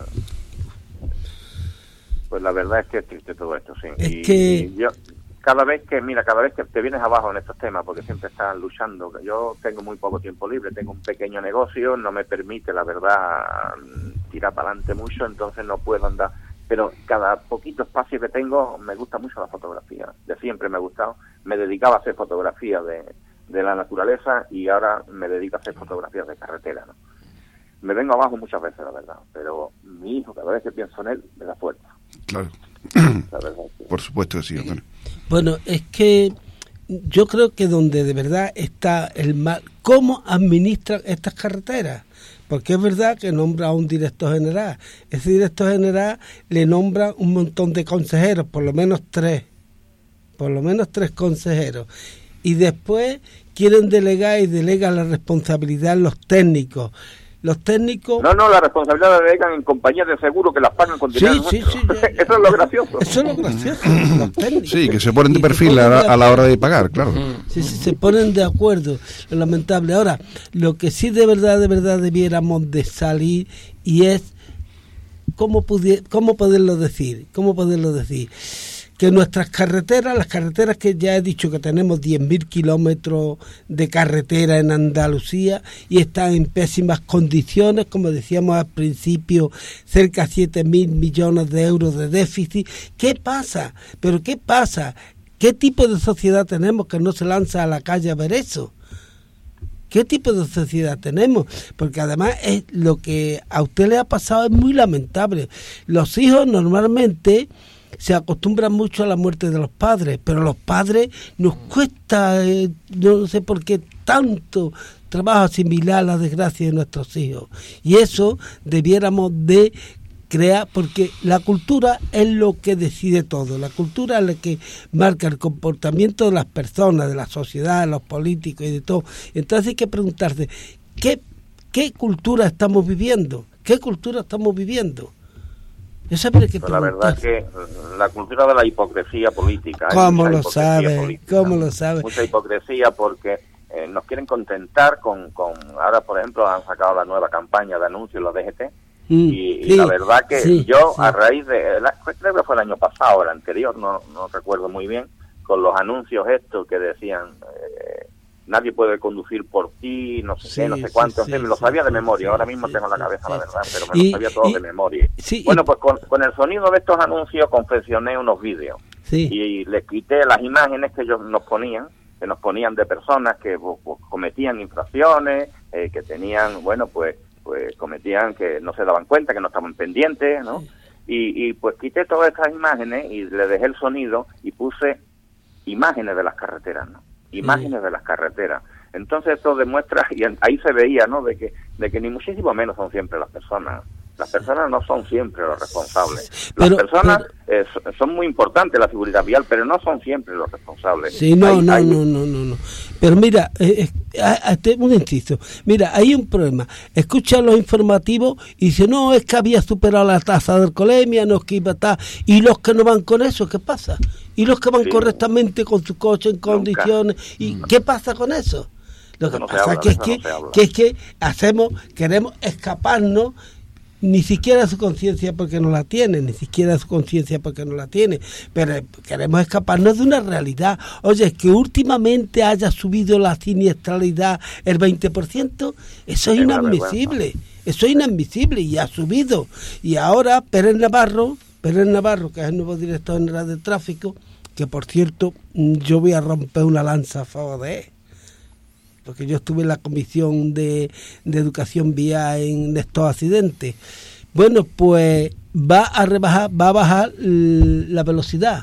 Pues la verdad es que es triste todo esto, sí. Es y, que... y yo, cada vez que, mira, cada vez que te vienes abajo en estos temas, porque siempre estás luchando, yo tengo muy poco tiempo libre, tengo un pequeño negocio, no me permite, la verdad, tirar para adelante mucho, entonces no puedo andar, pero cada poquito espacio que tengo, me gusta mucho la fotografía, de siempre me ha gustado, me dedicaba a hacer fotografía de, de la naturaleza y ahora me dedico a hacer fotografías de carretera, ¿no? Me vengo abajo muchas veces, la verdad, pero mi hijo, cada vez que pienso en él, me da fuerza. Claro. La verdad, sí. Por supuesto que sí, Antonio. Bueno, es que yo creo que donde de verdad está el mal, cómo administran estas carreteras, porque es verdad que nombra a un director general, ese director general le nombra un montón de consejeros, por lo menos tres, por lo menos tres consejeros, y después quieren delegar y delegan la responsabilidad en los técnicos. Los técnicos... No, no, la responsabilidad la delegan en compañías de seguro que las pagan con dinero sí, nuestro. Sí, sí, ya, eso es lo gracioso. Eso es lo gracioso, los técnicos. Sí, que se ponen de perfil ponen a, la, a la hora de pagar, claro. Sí, sí, se ponen de acuerdo, lo lamentable. Ahora, lo que sí de verdad, de verdad debiéramos de salir y es, ¿cómo, pudi- cómo poderlo decir? ¿Cómo poderlo decir? Que nuestras carreteras, las carreteras que ya he dicho que tenemos diez mil kilómetros de carretera en Andalucía y están en pésimas condiciones, como decíamos al principio, cerca de siete mil millones de euros de déficit. ¿Qué pasa? ¿Pero qué pasa? ¿Qué tipo de sociedad tenemos que no se lanza a la calle a ver eso? ¿Qué tipo de sociedad tenemos? Porque además es lo que a usted le ha pasado es muy lamentable. Los hijos normalmente se acostumbran mucho a la muerte de los padres, pero a los padres nos cuesta, eh, no sé por qué, tanto trabajo asimilar la desgracia de nuestros hijos. Y eso debiéramos de crear, porque la cultura es lo que decide todo. La cultura es la que marca el comportamiento de las personas, de la sociedad, de los políticos y de todo. Entonces hay que preguntarse, ¿qué, qué cultura estamos viviendo? ¿Qué cultura estamos viviendo? Eso habría que la verdad es que la cultura de la hipocresía política. ¿Cómo lo sabe? ¿Cómo lo sabe? Mucha hipocresía porque eh, nos quieren contentar con, con... Ahora, por ejemplo, han sacado la nueva campaña de anuncios, los D G T, mm, y, sí, y la verdad que sí, yo, sí. a raíz de... La, creo que fue el año pasado, el anterior, no, no recuerdo muy bien, con los anuncios estos que decían... Eh, nadie puede conducir por ti, no sé sí, qué, no sé cuánto, sí, en fin, me lo sabía de memoria, sí, ahora mismo sí, tengo en la cabeza sí, la verdad, pero me y, lo sabía todo y, de memoria. Sí, bueno, y, pues con, con el sonido de estos anuncios confeccioné unos vídeos sí. y les quité las imágenes que ellos nos ponían, que nos ponían de personas que pues, pues, cometían infracciones, eh, que tenían, bueno, pues, pues cometían que no se daban cuenta, que no estaban pendientes, ¿no? Sí. Y, y pues quité todas estas imágenes y le dejé el sonido y puse imágenes de las carreteras, ¿no? Imágenes sí. de las carreteras. Entonces esto demuestra, y ahí se veía, ¿no?, de que, de que ni muchísimo menos son siempre las personas. Las personas no son siempre los responsables. Las pero, personas pero, eh, son muy importantes, la seguridad vial, pero no son siempre los responsables. Sí, no, hay, no, hay... no, no, no, no. Pero mira, eh, eh, un inciso. Mira, hay un problema. Escucha los informativos y dice, no, es que había superado la tasa de alcoholemia, no es que iba a estar. ¿Y los que no van con eso, qué pasa? ¿Y los que van sí. correctamente con su coche en condiciones? Nunca. ¿Y mm. qué pasa con eso? Lo que no pasa habla, que es que, no que es que hacemos, queremos escaparnos. Ni siquiera su conciencia porque no la tiene, ni siquiera su conciencia porque no la tiene, pero queremos escaparnos de una realidad. Oye, que últimamente haya subido la siniestralidad el veinte por ciento, eso es inadmisible, eso es inadmisible y ha subido. Y ahora Pérez Navarro, Pérez Navarro, que es el nuevo director general de tráfico, que por cierto yo voy a romper una lanza a favor de él, porque yo estuve en la comisión de, de educación vial en estos accidentes. Bueno, pues va a rebajar, va a bajar la velocidad,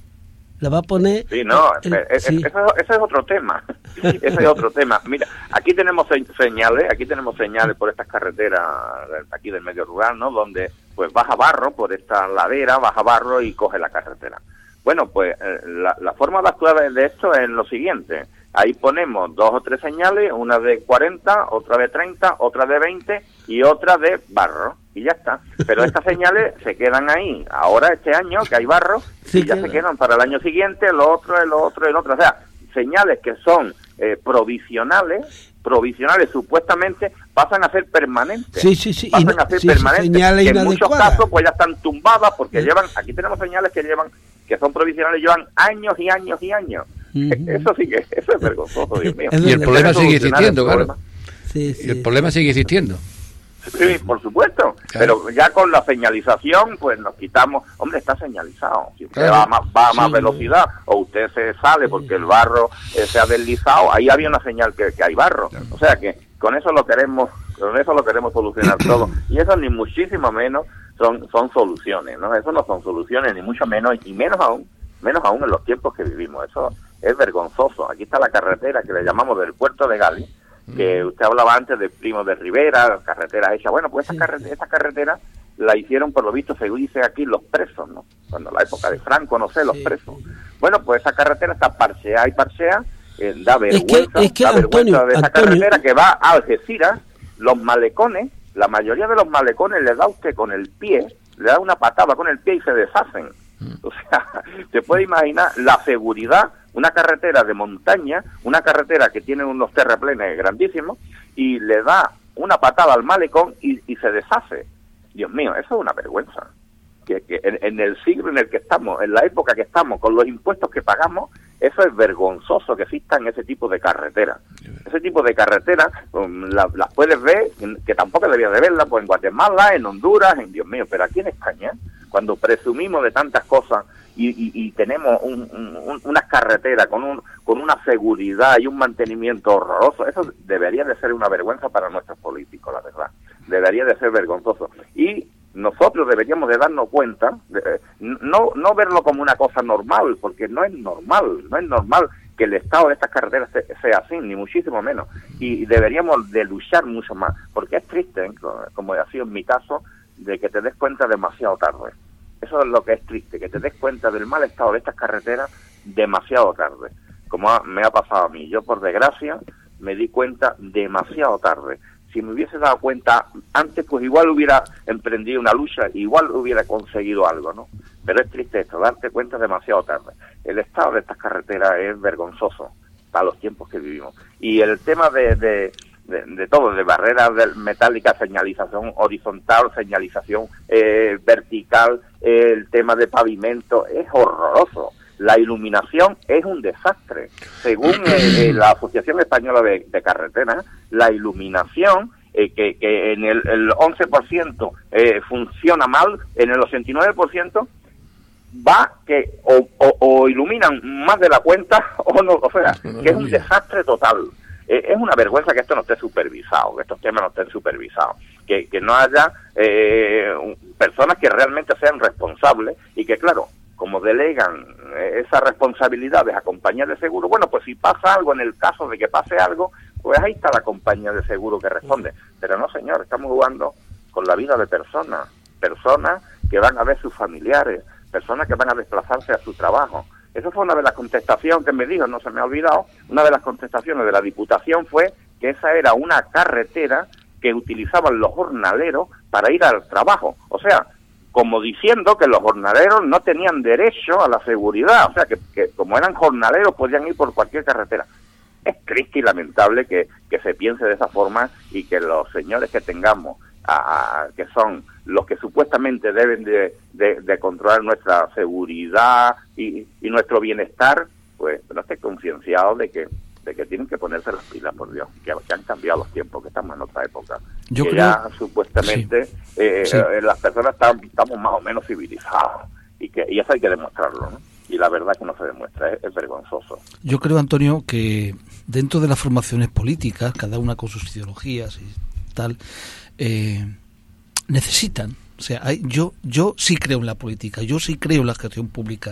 la va a poner. Sí, no, el, el, sí. Eso, eso es otro tema. Ese es otro tema. Mira, aquí tenemos señales, aquí tenemos señales por estas carreteras aquí del medio rural, ¿no? Donde pues baja barro por esta ladera, baja barro y coge la carretera. Bueno, pues la, la forma de actuar de esto es lo siguiente. Ahí ponemos dos o tres señales, una de cuarenta, otra de treinta, otra de veinte y otra de barro. Y ya está. Pero estas señales se quedan ahí. Ahora, este año, que hay barro, sí, y ya se quedan para el año siguiente, lo otro, el otro, el otro. O sea, señales que son eh, provisionales, provisionales supuestamente, pasan a ser permanentes. Sí, sí, sí. Pasan no, a ser sí, permanentes. Sí, que en muchos casos, pues ya están tumbadas porque sí. llevan, aquí tenemos señales que llevan, que son provisionales, llevan años y años y años. Eso sí que eso es vergonzoso, Dios mío. Y el problema sigue existiendo, claro. Sí, sí, y el problema sigue existiendo. Sí, por supuesto. Claro. Pero ya con la señalización, pues nos quitamos. Hombre, está señalizado. Si usted claro. va a más, va a más sí, velocidad o usted se sale porque el barro eh, se ha deslizado, ahí había una señal que, que hay barro. Claro. O sea que con eso lo queremos, con eso lo queremos solucionar todo. Y eso ni muchísimo menos son son soluciones, ¿no? Eso no son soluciones ni mucho menos y menos aún, menos aún en los tiempos que vivimos. Eso es vergonzoso. Aquí está la carretera que le llamamos del puerto de Gali, que usted hablaba antes de Primo de Rivera, carreteras hechas. Bueno, pues esa carretera, esa carretera la hicieron, por lo visto, según dice aquí, los presos, ¿no? Cuando la época de Franco, no sé, los presos. Bueno, pues esa carretera está parcheada y parcheada, eh, da vergüenza, es que, es que, da Antonio, vergüenza de esa Antonio, carretera que va a Algeciras, los malecones, la mayoría de los malecones le da usted con el pie, le da una patada con el pie y se deshacen. O sea, se puede imaginar la seguridad, una carretera de montaña, una carretera que tiene unos terraplenes grandísimos y le da una patada al malecón y, y se deshace. Dios mío, eso es una vergüenza. Que, que en, en el siglo en el que estamos, en la época que estamos, con los impuestos que pagamos, eso es vergonzoso que existan ese tipo de carreteras. Ese tipo de carreteras um, las la puedes ver, que tampoco debías de verlas, pues en Guatemala, en Honduras, en Dios mío, pero aquí en España, cuando presumimos de tantas cosas y, y, y tenemos un, un, unas carreteras con, un, con una seguridad y un mantenimiento horroroso, eso debería de ser una vergüenza para nuestros políticos, la verdad. Debería de ser vergonzoso. Y nosotros deberíamos de darnos cuenta, de, no no verlo como una cosa normal, porque no es normal, no es normal que el estado de estas carreteras sea así, ni muchísimo menos. Y deberíamos de luchar mucho más, porque es triste, como ha sido en mi caso, de que te des cuenta demasiado tarde. Eso es lo que es triste, que te des cuenta del mal estado de estas carreteras demasiado tarde, como ha, me ha pasado a mí. Yo, por desgracia, me di cuenta demasiado tarde. Si me hubiese dado cuenta antes, pues igual hubiera emprendido una lucha, igual hubiera conseguido algo, ¿no? Pero es triste esto, darte cuenta demasiado tarde. El estado de estas carreteras es vergonzoso para los tiempos que vivimos. Y el tema de, de, de, de todo, de barreras metálicas, señalización horizontal, señalización eh, vertical, eh, el tema de pavimento, es horroroso. La iluminación es un desastre. Según eh, eh, la Asociación Española de, de Carreteras, la iluminación, eh, que, que en el, el once por ciento eh, funciona mal, en el ochenta y nueve por ciento va que o, o, o iluminan más de la cuenta o no, o sea, que es un desastre total. Eh, es una vergüenza que esto no esté supervisado, que estos temas no estén supervisados. que, que no haya eh, personas que realmente sean responsables y que, claro, como delegan esas responsabilidades a compañías de seguro, bueno, pues si pasa algo, en el caso de que pase algo, pues ahí está la compañía de seguro que responde. Pero no, señor, estamos jugando con la vida de personas, personas que van a ver sus familiares, personas que van a desplazarse a su trabajo. Esa fue una de las contestaciones que me dijo, no se me ha olvidado, una de las contestaciones de la Diputación fue que esa era una carretera que utilizaban los jornaleros para ir al trabajo. O sea, como diciendo que los jornaleros no tenían derecho a la seguridad, o sea, que, que como eran jornaleros podían ir por cualquier carretera. Es triste y lamentable que, que se piense de esa forma y que los señores que tengamos, a, a, que son los que supuestamente deben de, de, de controlar nuestra seguridad y, y nuestro bienestar, pues no estén concienciados de que de que tienen que ponerse las pilas, por Dios, que, que han cambiado los tiempos, que estamos en otra época. Yo que creo... ya supuestamente sí. Eh, sí. Eh, las personas están, estamos más o menos civilizados y que y eso hay que demostrarlo, ¿no? Y la verdad es que no se demuestra, es, es vergonzoso. Yo creo, Antonio, que dentro de las formaciones políticas, cada una con sus ideologías y tal, eh, necesitan, o sea, hay, yo yo sí creo en la política, yo sí creo en la gestión pública.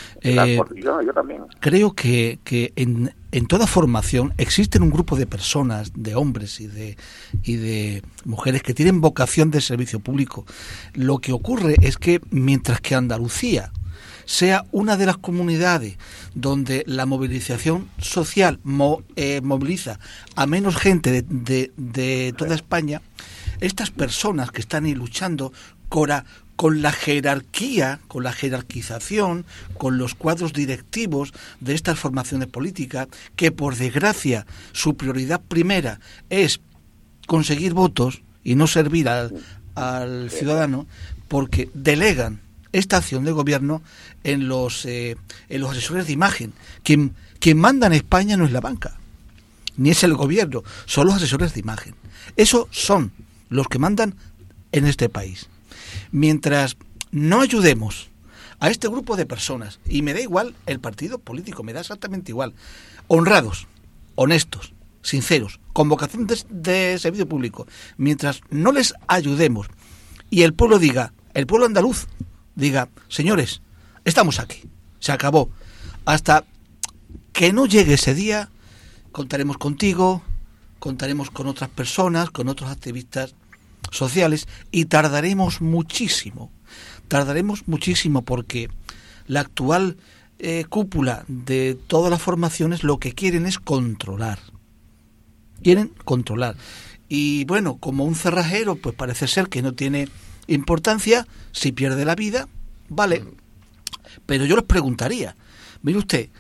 Eh, yo, yo también. Creo que, que en, en toda formación existen un grupo de personas, de hombres y de y de mujeres que tienen vocación de servicio público. Lo que ocurre es que mientras que Andalucía sea una de las comunidades donde la movilización social mo, eh, moviliza a menos gente de, de, de toda España, estas personas que están ahí luchando cora, con la jerarquía, con la jerarquización, con los cuadros directivos de estas formaciones políticas, que por desgracia su prioridad primera es conseguir votos y no servir al, al ciudadano, porque delegan esta acción de gobierno en los eh, en los asesores de imagen. Quien, quien manda en España no es la banca, ni es el gobierno, son los asesores de imagen. Esos son los que mandan en este país. Mientras no ayudemos a este grupo de personas, y me da igual el partido político, me da exactamente igual, honrados, honestos, sinceros, con vocación de, de servicio público, mientras no les ayudemos y el pueblo diga, el pueblo andaluz diga, señores, estamos aquí, se acabó, hasta que no llegue ese día, contaremos contigo, contaremos con otras personas, con otros activistas sociales, y tardaremos muchísimo, tardaremos muchísimo porque la actual eh, cúpula de todas las formaciones lo que quieren es controlar, quieren controlar, y bueno, como un cerrajero, pues parece ser que no tiene importancia, si pierde la vida, vale, pero yo les preguntaría, mire usted,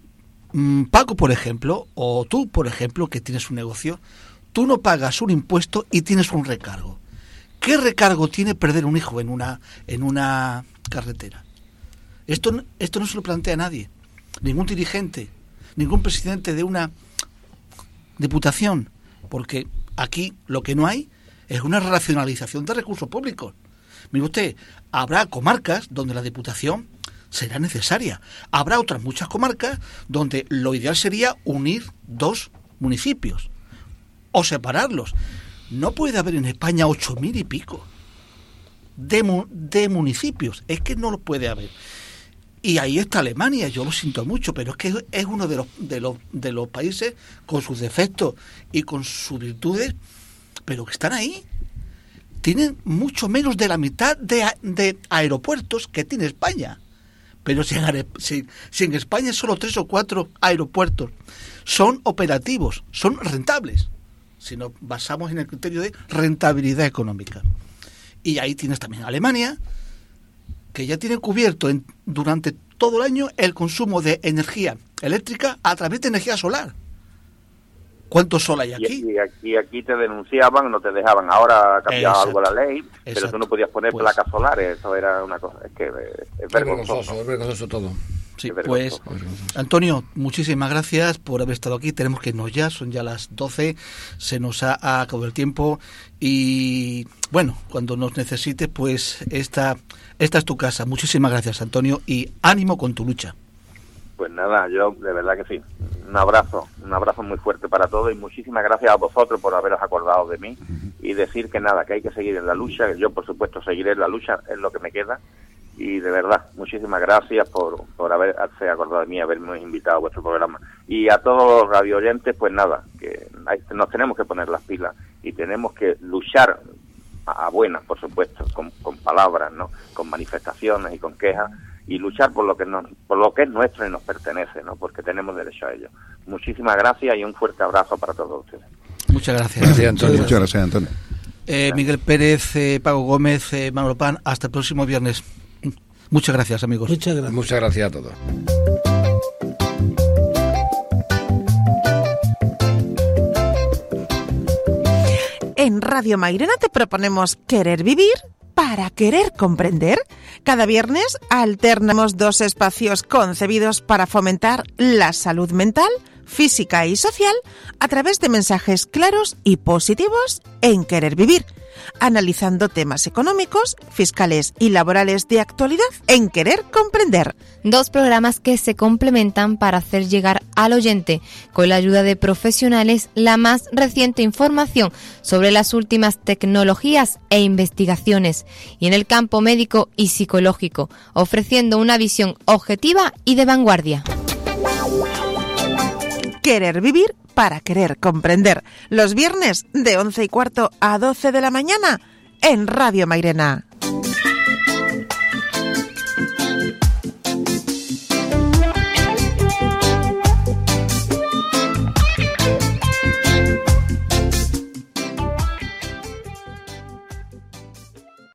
Paco, por ejemplo, o tú, por ejemplo, que tienes un negocio, tú no pagas un impuesto y tienes un recargo. ¿Qué recargo tiene perder un hijo en una en una carretera? Esto, esto no se lo plantea nadie, ningún dirigente, ningún presidente de una diputación, porque aquí lo que no hay es una racionalización de recursos públicos. Mire usted, habrá comarcas donde la diputación será necesaria. Habrá otras muchas comarcas donde lo ideal sería unir dos municipios o separarlos. No puede haber en España ocho mil y pico de, mu- de municipios. Es que no lo puede haber. Y ahí está Alemania, yo lo siento mucho, pero es que es uno de los, de los, de los países con sus defectos y con sus virtudes, pero que están ahí. Tienen mucho menos de la mitad de, de aeropuertos que tiene España. Pero si en, si, si en España solo tres o cuatro aeropuertos son operativos, son rentables, si nos basamos en el criterio de rentabilidad económica. Y ahí tienes también Alemania, que ya tiene cubierto en, durante todo el año el consumo de energía eléctrica a través de energía solar. ¿Cuánto sol hay aquí? Y aquí, aquí te denunciaban, no te dejaban. Ahora ha cambiado Exacto. algo la ley, Exacto. pero tú no podías poner pues, placas solares. Eso era una cosa, es que es vergonzoso. Es vergonzoso todo. Sí, pues, Antonio, muchísimas gracias por haber estado aquí. Tenemos que irnos ya, son ya las doce, se nos ha, ha acabado el tiempo. Y bueno, cuando nos necesites, pues esta, esta es tu casa. Muchísimas gracias, Antonio, y ánimo con tu lucha. Pues nada, yo de verdad que sí. Un abrazo, un abrazo muy fuerte para todos y muchísimas gracias a vosotros por haberos acordado de mí y decir que nada, que hay que seguir en la lucha. Yo, por supuesto, seguiré en la lucha, es lo que me queda. Y de verdad, muchísimas gracias por, por haberse acordado de mí, haberme invitado a vuestro programa. Y a todos los radio oyentes, pues nada, que hay, nos tenemos que poner las pilas y tenemos que luchar a, a buenas, por supuesto, con, con palabras, ¿no? Con manifestaciones y con quejas, y luchar por lo que nos, por lo que es nuestro y nos pertenece, ¿no? Porque tenemos derecho a ello. Muchísimas gracias y un fuerte abrazo para todos ustedes. Muchas gracias. Gracias, Antonio. Muchas gracias, Antonio. Eh, Miguel Pérez, eh, Paco Gómez, eh, Manolo Pan, hasta el próximo viernes. Muchas gracias, amigos. Muchas gracias. Muchas gracias a todos. En Radio Mairena te proponemos querer vivir para querer comprender. Cada viernes alternamos dos espacios concebidos para fomentar la salud mental, física y social a través de mensajes claros y positivos en Querer Vivir, analizando temas económicos, fiscales y laborales de actualidad en Querer Comprender. Dos programas que se complementan para hacer llegar al oyente, con la ayuda de profesionales, la más reciente información sobre las últimas tecnologías e investigaciones, y en el campo médico y psicológico, ofreciendo una visión objetiva y de vanguardia. Querer Vivir para querer comprender. Los viernes de once y cuarto a doce de la mañana en Radio Mairena.